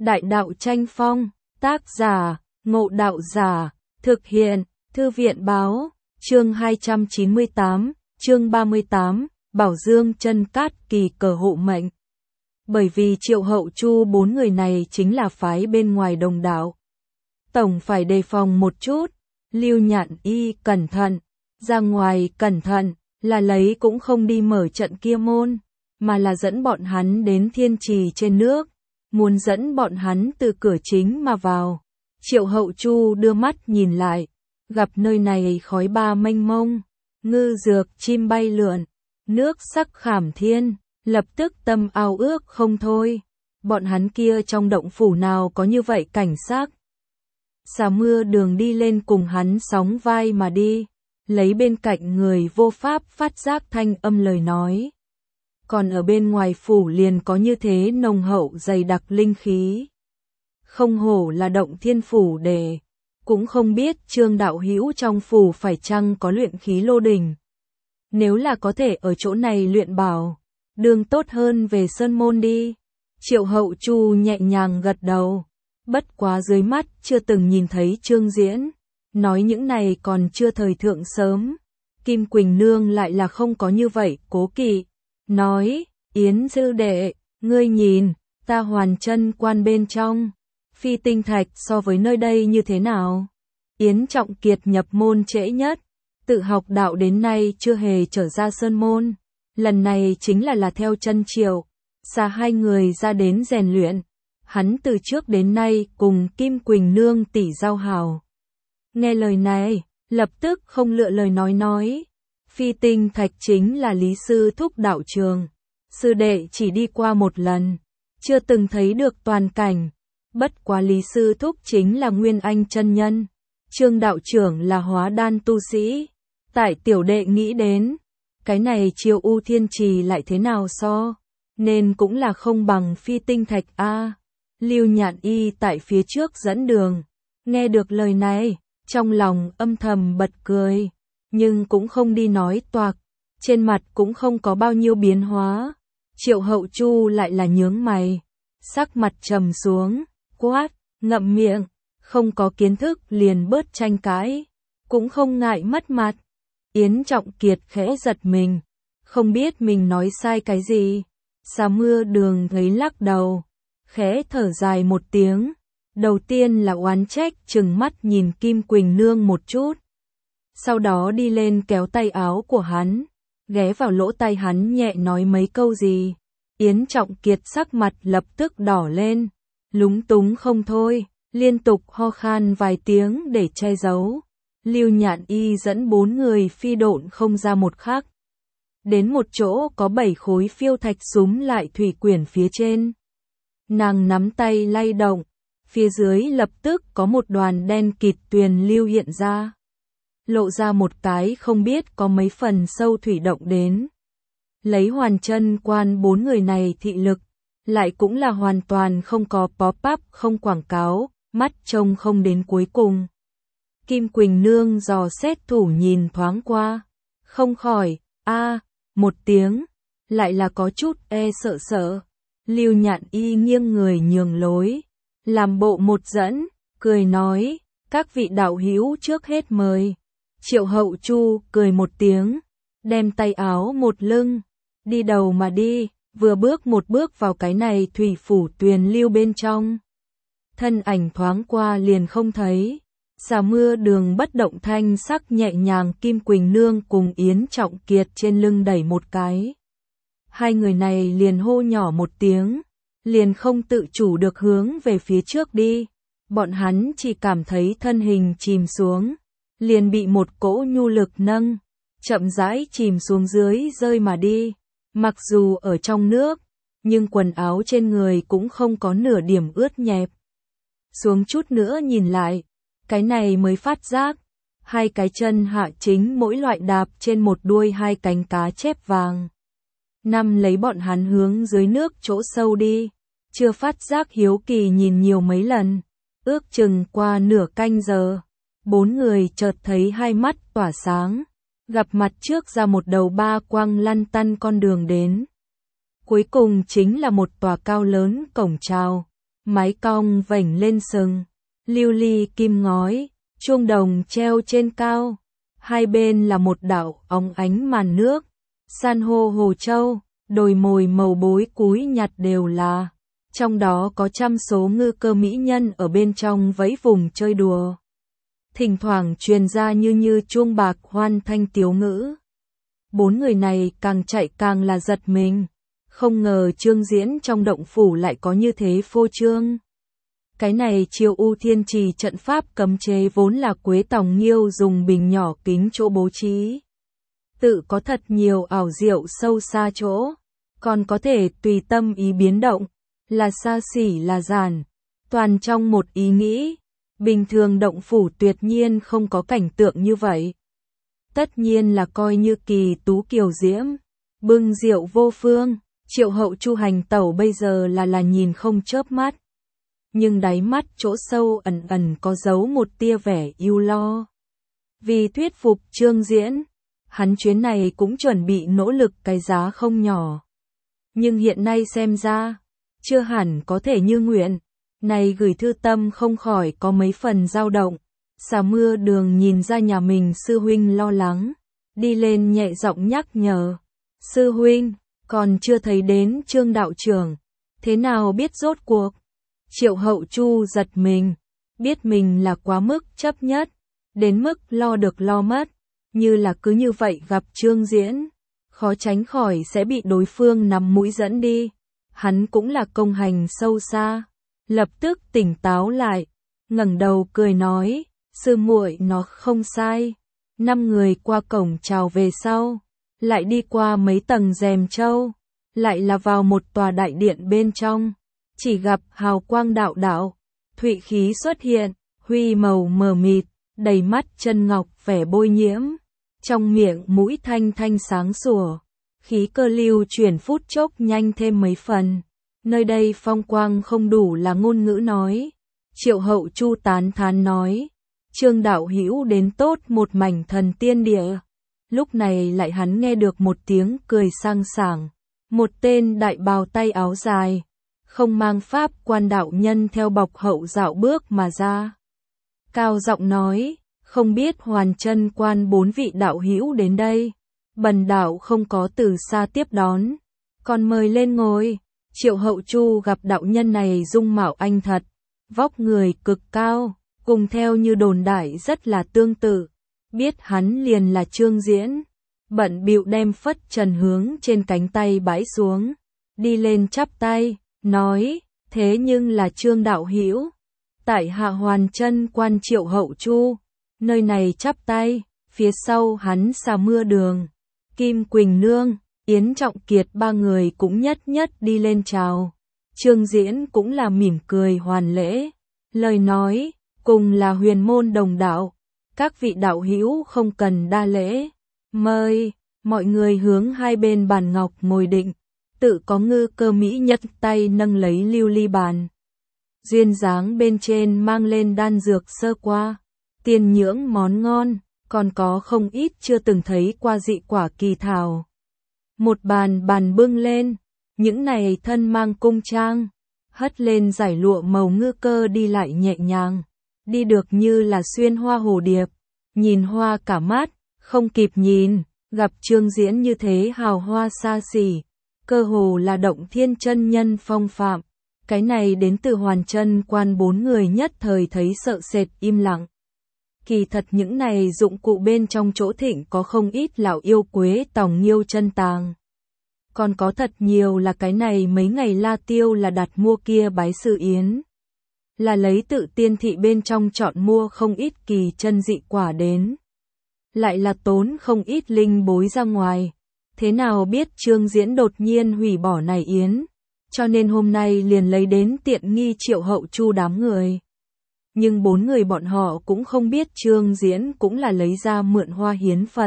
Đại đạo tranh phong, tác giả, Ngộ Đạo Giả, thực hiện, Thư viện báo, chương 298, chương 38, Bảo Dương Chân Cát Kỳ cờ hộ mệnh. Bởi vì Triệu Hậu Chu bốn người này chính là phái bên ngoài đồng đạo. Tổng phải đề phòng một chút, Lưu Nhạn Y cẩn thận, ra ngoài cẩn thận, là lấy cũng không đi mở trận kia môn, mà là dẫn bọn hắn đến thiên trì trên nước, muốn dẫn bọn hắn từ cửa chính mà vào. Triệu Hậu Chu đưa mắt nhìn lại, gặp nơi này khói ba mênh mông, ngư dược chim bay lượn, nước sắc khảm thiên, lập tức tâm ao ước không thôi. Bọn hắn kia trong động phủ nào có như vậy cảnh sắc. Xà Mưa Đường đi lên cùng hắn sóng vai mà đi, lấy bên cạnh người vô pháp phát giác thanh âm lời nói. Còn ở bên ngoài phủ liền có như thế nồng hậu dày đặc linh khí. Không hổ là động thiên phủ để, cũng không biết Trương đạo hữu trong phủ phải chăng có luyện khí lô đình. Nếu là có thể ở chỗ này luyện bảo, đường tốt hơn về sơn môn đi. Triệu Hậu Chu nhẹ nhàng gật đầu, bất quá dưới mắt chưa từng nhìn thấy Trương Diễn, nói những này còn chưa thời thượng sớm. Kim Quỳnh Nương lại là không có như vậy cố kỵ, nói, Yến sư đệ, ngươi nhìn, ta Hoàn Chân Quan bên trong, phi tinh thạch so với nơi đây như thế nào? Yến Trọng Kiệt nhập môn trễ nhất, tự học đạo đến nay chưa hề trở ra sơn môn, lần này chính là theo chân Triệu, xa hai người ra đến rèn luyện. Hắn từ trước đến nay cùng Kim Quỳnh Nương tỷ giao hảo. Nghe lời này, lập tức không lựa lời nói. Phi tinh thạch chính là Lý Sư Thúc đạo trường. Sư đệ chỉ đi qua một lần, chưa từng thấy được toàn cảnh. Bất quá Lý Sư Thúc chính là Nguyên Anh chân nhân. Trương đạo trưởng là hóa đan tu sĩ. Tại tiểu đệ nghĩ đến, cái này Triệu U Thiên Trì lại thế nào so? Nên cũng là không bằng phi tinh thạch a. Lưu Nhạn Y tại phía trước dẫn đường, nghe được lời này, trong lòng âm thầm bật cười, nhưng cũng không đi nói toạc, trên mặt cũng không có bao nhiêu biến hóa. Triệu Hậu Chu lại là nhướng mày, sắc mặt trầm xuống, quát, ngậm miệng, không có kiến thức liền bớt tranh cãi, cũng không ngại mất mặt. Yến Trọng Kiệt khẽ giật mình, không biết mình nói sai cái gì. Xà Mưa Đường thấy lắc đầu, khẽ thở dài một tiếng, đầu tiên là oán trách trừng mắt nhìn Kim Quỳnh Nương một chút. Sau đó đi lên kéo tay áo của hắn, ghé vào lỗ tai hắn nhẹ nói mấy câu gì. Yến Trọng Kiệt sắc mặt lập tức đỏ lên, lúng túng không thôi, liên tục ho khan vài tiếng để che giấu. Lưu Nhạn Y dẫn bốn người phi độn không ra một khắc. Đến một chỗ có 7 khối phiêu thạch súm lại thủy quyển phía trên. Nàng nắm tay lay động, phía dưới lập tức có một đoàn đen kịt tuyền lưu hiện ra. Lộ ra một cái không biết có mấy phần sâu thủy động đến. Lấy Hoàn Chân Quan bốn người này thị lực, lại cũng là hoàn toàn không có pop-up không quảng cáo, mắt trông không đến cuối cùng. Kim Quỳnh Nương dò xét thủ nhìn thoáng qua, không khỏi, một tiếng, lại là có chút sợ sợ. Lưu Nhạn Y nghiêng người nhường lối, làm bộ một dẫn, cười nói, các vị đạo hữu trước hết mời. Triệu Hậu Chu cười một tiếng, đem tay áo một lưng, đi đầu mà đi, vừa bước một bước vào cái này thủy phủ tuyền lưu bên trong. Thân ảnh thoáng qua liền không thấy. Xà Mưa Đường bất động thanh sắc nhẹ nhàng Kim Quỳnh Nương cùng Yến Trọng Kiệt trên lưng đẩy một cái. Hai người này liền hô nhỏ một tiếng, liền không tự chủ được hướng về phía trước đi. Bọn hắn chỉ cảm thấy thân hình chìm xuống, liền bị một cỗ nhu lực nâng, chậm rãi chìm xuống dưới rơi mà đi. Mặc dù ở trong nước, nhưng quần áo trên người cũng không có nửa điểm ướt nhẹp. Xuống chút nữa nhìn lại, cái này mới phát giác, hai cái chân hạ chính mỗi loại đạp trên một đuôi hai cánh cá chép vàng. Năm lấy bọn hắn hướng dưới nước chỗ sâu đi, chưa phát giác hiếu kỳ nhìn nhiều mấy lần, ước chừng qua nửa canh giờ, bốn người chợt thấy hai mắt tỏa sáng, gặp mặt trước ra một đầu ba quang lăn tăn con đường đến. Cuối cùng chính là một tòa cao lớn cổng chào, mái cong vểnh lên sừng, lưu ly kim ngói, chuông đồng treo trên cao. Hai bên là một đảo óng ánh màn nước, san hô hồ châu, đồi mồi màu bối cúi nhặt đều là. Trong đó có trăm số ngư cơ mỹ nhân ở bên trong vẫy vùng chơi đùa. Thỉnh thoảng truyền ra như chuông bạc hoan thanh tiếu ngữ. Bốn người này càng chạy càng là giật mình. Không ngờ Trương Diễn trong động phủ lại có như thế phô trương. Cái này Chiêu U Thiên Trì trận pháp cấm chế vốn là Quế Tòng Nghiêu dùng bình nhỏ kính chỗ bố trí. Tự có thật nhiều ảo diệu sâu xa chỗ, còn có thể tùy tâm ý biến động, là xa xỉ là giản, toàn trong một ý nghĩ. Bình thường động phủ tuyệt nhiên không có cảnh tượng như vậy. Tất nhiên là coi như kỳ tú kiều diễm, bưng rượu vô phương. Triệu Hậu Chu hành tẩu bây giờ là nhìn không chớp mắt. Nhưng đáy mắt chỗ sâu ẩn ẩn có giấu một tia vẻ ưu lo. Vì thuyết phục Trương Diễn, hắn chuyến này cũng chuẩn bị nỗ lực cái giá không nhỏ. Nhưng hiện nay xem ra, chưa hẳn có thể như nguyện. Này gửi thư tâm không khỏi có mấy phần dao động. Xà Mưa Đường nhìn ra nhà mình sư huynh lo lắng, đi lên nhẹ giọng nhắc nhở. Sư huynh, còn chưa thấy đến Trương đạo trưởng, thế nào biết rốt cuộc? Triệu Hậu Chu giật mình, biết mình là quá mức chấp nhất, đến mức lo được lo mất, như là cứ như vậy gặp Trương Diễn, khó tránh khỏi sẽ bị đối phương nắm mũi dẫn đi. Hắn cũng là công hành sâu xa, lập tức tỉnh táo lại, ngẩng đầu cười nói, sư muội nó không sai. 5 người qua cổng chào về sau, lại đi qua mấy tầng rèm châu, lại là vào một tòa đại điện bên trong, chỉ gặp hào quang đạo đạo, thụy khí xuất hiện, huy màu mờ mịt, đầy mắt chân ngọc vẻ bôi nhiễm, trong miệng mũi thanh thanh sáng sủa, khí cơ lưu chuyển phút chốc nhanh thêm mấy phần. Nơi đây phong quang không đủ là ngôn ngữ nói. Triệu Hậu Chu tán thán nói, Trương đạo hữu đến tốt một mảnh thần tiên địa. Lúc này lại hắn nghe được một tiếng cười sang sảng, một tên đại bào tay áo dài, không mang pháp quan đạo nhân theo bọc hậu dạo bước mà ra. Cao giọng nói, không biết Hoàn Chân Quan 4 vị đạo hữu đến đây, bần đạo không có từ xa tiếp đón, còn mời lên ngồi. Triệu Hậu Chu gặp đạo nhân này dung mạo anh thật, vóc người cực cao, cùng theo như đồn đại rất là tương tự, biết hắn liền là Trương Diễn, bận bịu đem phất trần hướng trên cánh tay bãi xuống, đi lên chắp tay, nói, thế nhưng là Trương đạo hữu, tại hạ Hoàn Chân Quan Triệu Hậu Chu, nơi này chắp tay, phía sau hắn Xà Mưa Đường, Kim Quỳnh Nương, Yến Trọng Kiệt 3 người cũng nhất nhất đi lên chào. Trương Diễn cũng là mỉm cười hoàn lễ, lời nói, cùng là huyền môn đồng đạo, các vị đạo hữu không cần đa lễ, mời. Mọi người hướng hai bên bàn ngọc ngồi định, tự có ngư cơ mỹ nhất tay nâng lấy lưu ly bàn. Duyên dáng bên trên mang lên đan dược sơ qua, tiên nhưỡng món ngon, còn có không ít chưa từng thấy qua dị quả kỳ thảo. Một bàn bưng lên, những này thân mang cung trang, hất lên giải lụa màu ngư cơ đi lại nhẹ nhàng, đi được như là xuyên hoa hồ điệp, nhìn hoa cả mắt, không kịp nhìn, gặp Trương Diễn như thế hào hoa xa xỉ, cơ hồ là động thiên chân nhân phong phạm, cái này đến từ Hoàn Chân Quan 4 người nhất thời thấy sợ sệt im lặng. Kỳ thật những này dụng cụ bên trong chỗ thịnh có không ít lão yêu Quế Tòng Nghiêu chân tàng. Còn có thật nhiều là cái này mấy ngày La Tiêu là đặt mua kia bái sư yến. Là lấy tự tiên thị bên trong chọn mua không ít kỳ chân dị quả đến. Lại là tốn không ít linh bối ra ngoài. Thế nào biết Trương Diễn đột nhiên hủy bỏ này yến, cho nên hôm nay liền lấy đến tiện nghi Triệu Hậu Chu đám người. Nhưng 4 người bọn họ cũng không biết Trương Diễn cũng là lấy ra mượn hoa hiến Phật.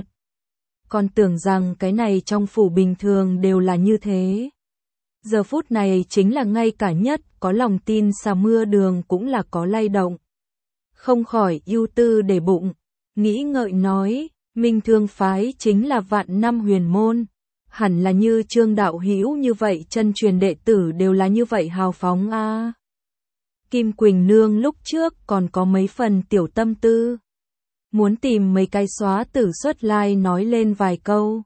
Còn tưởng rằng cái này trong phủ bình thường đều là như thế. Giờ phút này chính là ngay cả nhất có lòng tin Xà Mưa Đường cũng là có lay động. Không khỏi ưu tư để bụng, nghĩ ngợi nói, Minh Thương phái chính là vạn năm huyền môn, hẳn là như Trương đạo hữu như vậy chân truyền đệ tử đều là như vậy hào phóng a. Kim Quỳnh Nương lúc trước còn có mấy phần tiểu tâm tư. Muốn tìm mấy cái xóa tử xuất lai nói lên vài câu.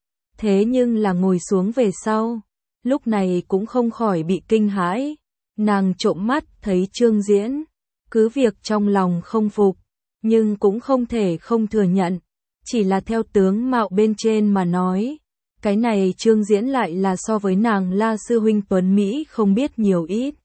Thế nhưng là ngồi xuống về sau, lúc này cũng không khỏi bị kinh hãi. Nàng trộm mắt thấy Trương Diễn, cứ việc trong lòng không phục, nhưng cũng không thể không thừa nhận. Chỉ là theo tướng mạo bên trên mà nói, cái này Trương Diễn lại là so với nàng La sư huynh tuấn Mỹ không biết nhiều ít.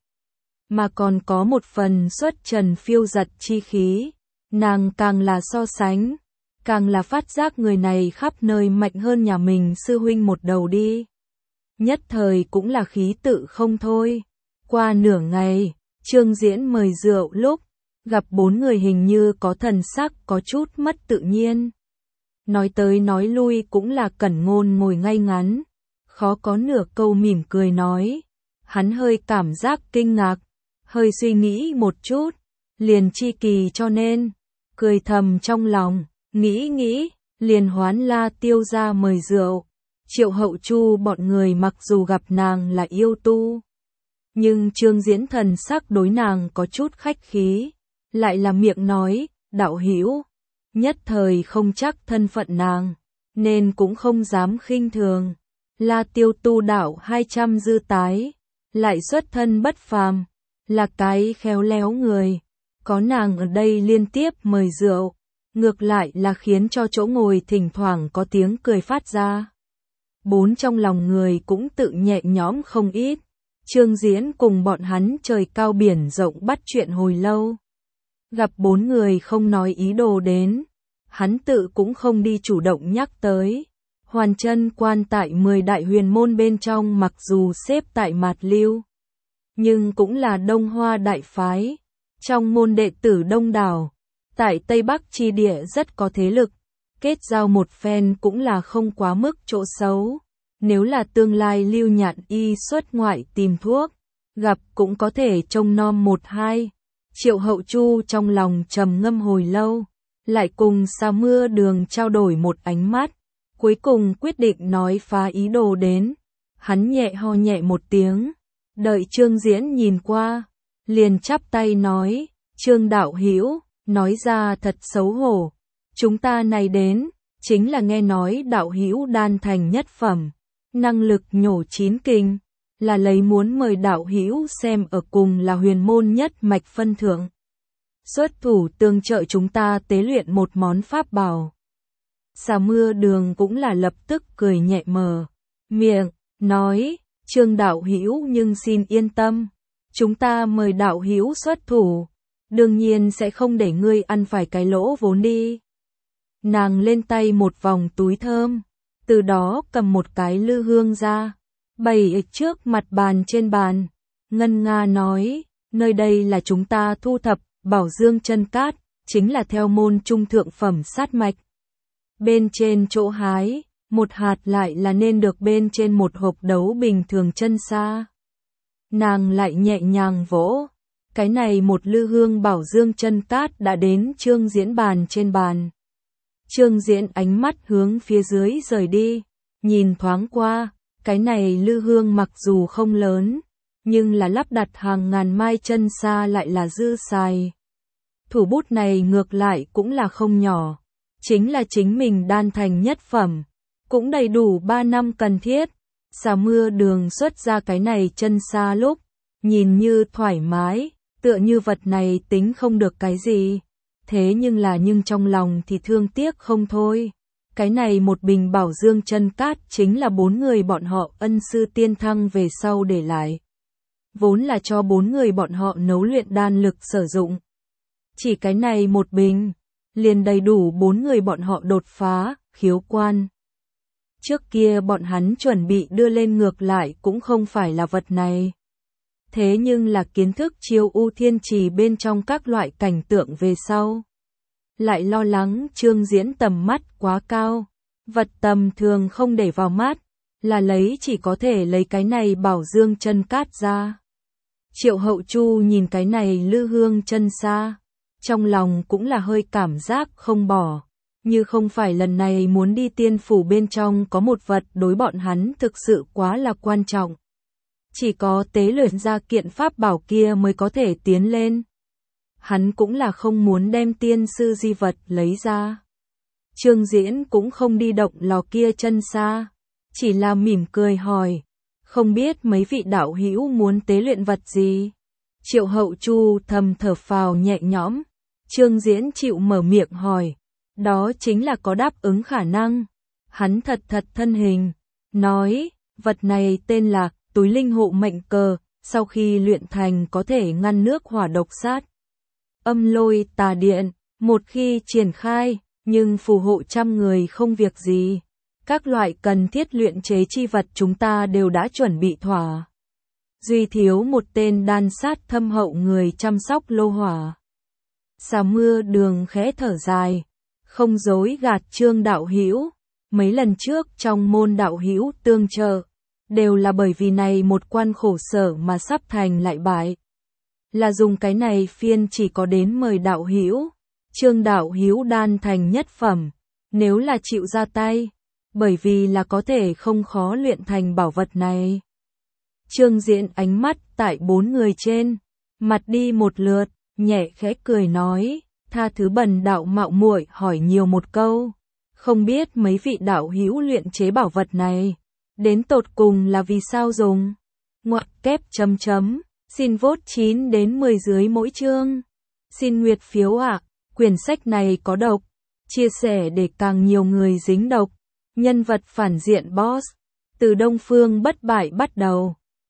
Mà còn có một phần xuất trần phiêu giật chi khí, nàng càng là so sánh, càng là phát giác người này khắp nơi mạnh hơn nhà mình sư huynh một đầu đi. Nhất thời cũng là khí tự không thôi. Qua nửa ngày, Trương Diễn mời rượu lúc, gặp bốn người hình như có thần sắc có chút mất tự nhiên. Nói tới nói lui cũng là cẩn ngôn ngồi ngay ngắn, khó có nửa câu mỉm cười nói. Hắn hơi cảm giác kinh ngạc, hơi suy nghĩ một chút, liền chi kỳ cho nên, cười thầm trong lòng, nghĩ, liền hoán La Tiêu ra mời rượu. Triệu Hậu Chu bọn người mặc dù gặp nàng là yêu tu, nhưng Trương Diễn thần sắc đối nàng có chút khách khí, lại là miệng nói, đạo hữu, nhất thời không chắc thân phận nàng, nên cũng không dám khinh thường. La Tiêu tu đạo 200 dư tái, lại xuất thân bất phàm, là cái khéo léo người, có nàng ở đây liên tiếp mời rượu, ngược lại là khiến cho chỗ ngồi thỉnh thoảng có tiếng cười phát ra. Bốn trong lòng người cũng tự nhẹ nhõm không ít. Trương Diễn cùng bọn hắn trời cao biển rộng bắt chuyện hồi lâu. Gặp bốn người không nói ý đồ đến, hắn tự cũng không đi chủ động nhắc tới. Hoàn chân quan tại 10 đại huyền môn bên trong mặc dù xếp tại mạt lưu, nhưng cũng là Đông Hoa đại phái. Trong môn đệ tử đông đảo, tại Tây Bắc chi địa rất có thế lực, kết giao một phen cũng là không quá mức chỗ xấu. Nếu là tương lai Lưu Nhạn Y xuất ngoại tìm thuốc, gặp cũng có thể trông nom một hai. Triệu Hậu Chu trong lòng trầm ngâm hồi lâu, lại cùng Sa Mưa Đường trao đổi một ánh mắt, cuối cùng quyết định nói phá ý đồ đến. Hắn nhẹ ho nhẹ một tiếng, đợi Trương Diễn nhìn qua, liền chắp tay nói, Trương đạo hữu, nói ra thật xấu hổ, chúng ta này đến, chính là nghe nói đạo hữu đan thành nhất phẩm, năng lực nhổ 9 kình, là lấy muốn mời đạo hữu xem ở cùng là huyền môn nhất mạch phân thượng. Xuất thủ tương trợ chúng ta tế luyện một món pháp bảo. Sa Mưa Đường cũng là lập tức cười nhẹ mờ miệng, nói, Trương đạo hữu nhưng xin yên tâm, chúng ta mời đạo hữu xuất thủ, đương nhiên sẽ không để ngươi ăn phải cái lỗ vốn đi. Nàng lên tay một vòng túi thơm, từ đó cầm một cái lư hương ra, bày ở trước mặt bàn trên bàn, ngân nga nói, nơi đây là chúng ta thu thập bảo dương chân cát, chính là theo môn trung thượng phẩm sát mạch. Bên trên chỗ hái, một hạt lại là nên được bên trên một hộp đấu bình thường chân sa. Nàng lại nhẹ nhàng vỗ, cái này một lư hương bảo dương chân cát đã đến Trương Diễn bàn trên bàn. Trương Diễn ánh mắt hướng phía dưới rời đi, nhìn thoáng qua, cái này lư hương mặc dù không lớn, nhưng là lắp đặt hàng ngàn mai chân sa lại là dư xài. Thủ bút này ngược lại cũng là không nhỏ, chính là chính mình đan thành nhất phẩm, cũng đầy đủ 3 năm cần thiết. Sa Mưa Đường xuất ra cái này chân sa lúc, nhìn như thoải mái, tựa như vật này tính không được cái gì. Thế nhưng trong lòng thì thương tiếc không thôi. Cái này một bình bảo dương chân cát chính là 4 người bọn họ ân sư tiên thăng về sau để lại. Vốn là cho 4 người bọn họ nấu luyện đan lực sử dụng. Chỉ cái này một bình, liền đầy đủ 4 người bọn họ đột phá, khiếu quan. Trước kia bọn hắn chuẩn bị đưa lên ngược lại cũng không phải là vật này. Thế nhưng là kiến thức Chiêu U Thiên Trì bên trong các loại cảnh tượng về sau. Lại lo lắng Trương Diễn tầm mắt quá cao, vật tầm thường không để vào mắt, là lấy chỉ có thể lấy cái này bảo dương chân cát ra. Triệu Hậu Chu nhìn cái này lư hương chân sa, trong lòng cũng là hơi cảm giác không bỏ, như không phải lần này muốn đi tiên phủ bên trong có một vật đối bọn hắn thực sự quá là quan trọng. Chỉ có tế luyện ra kiện pháp bảo kia mới có thể tiến lên. Hắn cũng là không muốn đem tiên sư di vật lấy ra. Trương Diễn cũng không đi động lò kia chân xa, chỉ là mỉm cười hỏi, không biết mấy vị đạo hữu muốn tế luyện vật gì? Triệu Hậu Chu thầm thở phào nhẹ nhõm, Trương Diễn chịu mở miệng hỏi, đó chính là có đáp ứng khả năng. Hắn thật thân hình, nói, vật này tên là túi linh hộ mệnh cờ, sau khi luyện thành có thể ngăn nước hỏa độc sát. Âm lôi tà điện, một khi triển khai, nhưng phù hộ trăm người không việc gì. Các loại cần thiết luyện chế chi vật chúng ta đều đã chuẩn bị thỏa. Duy thiếu một tên đan sát thâm hậu người chăm sóc lô hỏa. Xà Mưa Đường khẽ thở dài, không dối gạt Trương đạo hữu, mấy lần trước trong môn đạo hữu tương trợ, đều là bởi vì này một quan khổ sở mà sắp thành lại bại. Là dùng cái này phiên chỉ có đến mời đạo hữu. Trương đạo hữu đan thành nhất phẩm, nếu là chịu ra tay, bởi vì là có thể không khó luyện thành bảo vật này. Trương Diễn ánh mắt tại bốn người trên, mặt đi một lượt, nhẹ khẽ cười nói, tha thứ bần đạo mạo muội hỏi nhiều một câu, không biết mấy vị đạo hữu luyện chế bảo vật này, đến tột cùng là vì sao dùng? Ngoặc kép chấm chấm, xin vote 9 đến 10 dưới mỗi chương. Xin nguyệt phiếu ạ. Quyển sách này có độc, chia sẻ để càng nhiều người dính độc. Nhân vật phản diện boss, từ Đông Phương bất bại bắt đầu.